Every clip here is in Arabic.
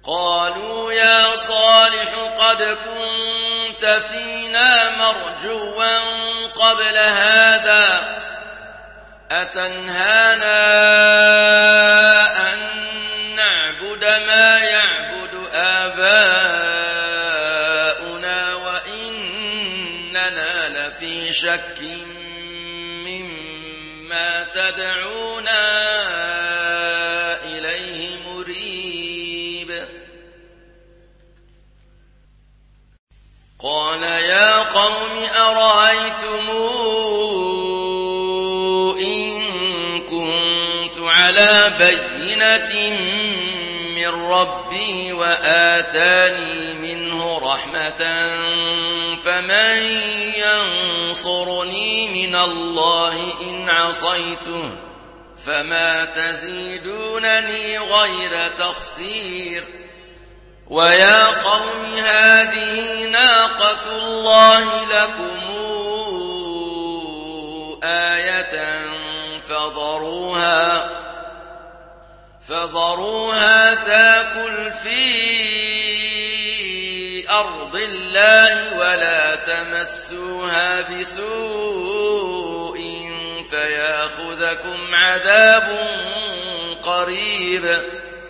قالوا يا صالح قد كنت فينا مرجوا قبل هذا أتنهانا أن نعبد ما يعبد آباؤنا وإننا لفي شك مما تدعونا إليه مريب. قال يا قوم أرأيتم إن كنت على بينة من ربي وآتاني منه رحمة فمن ينصرني من الله إن عصيته فما تزيدونني غير تخسير. ويا قوم هذه ناقة الله لكم آية فذروها تاكل في أرض الله ولا تمسوها بسوء فياخذكم عذاب قريب.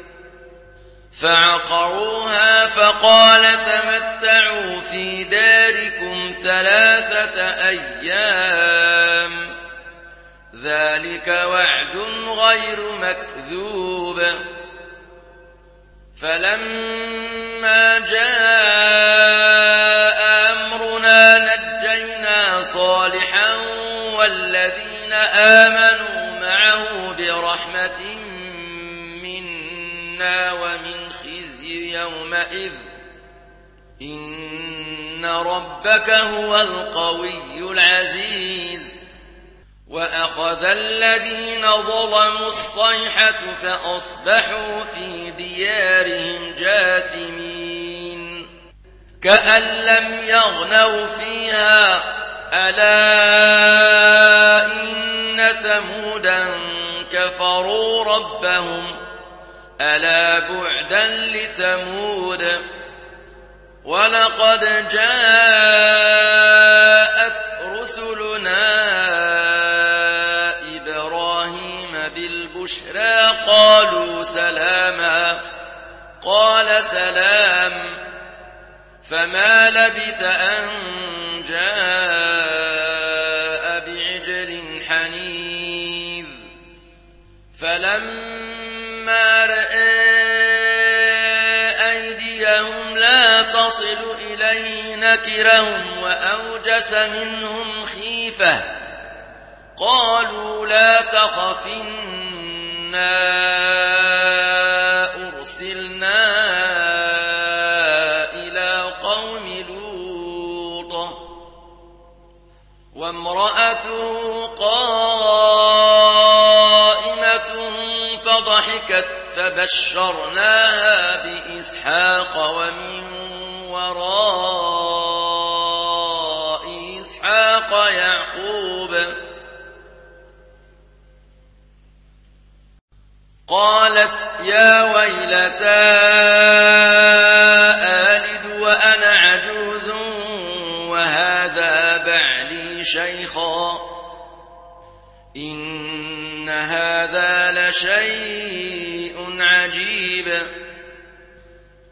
فعقروها فقال تمتعوا في داركم 3 أيام ذلك وعد غير مكذوب. فلما جاء أمرنا نجينا صالحا والذين آمنوا معه برحمة منا ومن خزي يومئذ إن ربك هو القوي العزيز. وأخذ الذين ظلموا الصيحة فأصبحوا في ديارهم جاثمين كأن لم يغنوا فيها ألا إن ثمودا كفروا ربهم ألا بعدا لثمود. ولقد جاءت رسلنا إبراهيم بالبشرى قالوا سلاما قال سلام فما لبث أن جاء بعجل حنيذ. فلما رأى أيديهم لا تصل إليه نكرهم وأوجس منهم خيفة قالوا لا تخف إنا أرسلنا إلى قوم لوط وامرأته قائمة فضحكت فبشرناها بإسحاق ومن وراء إسحاق يعقوب. قالت يا ويلتى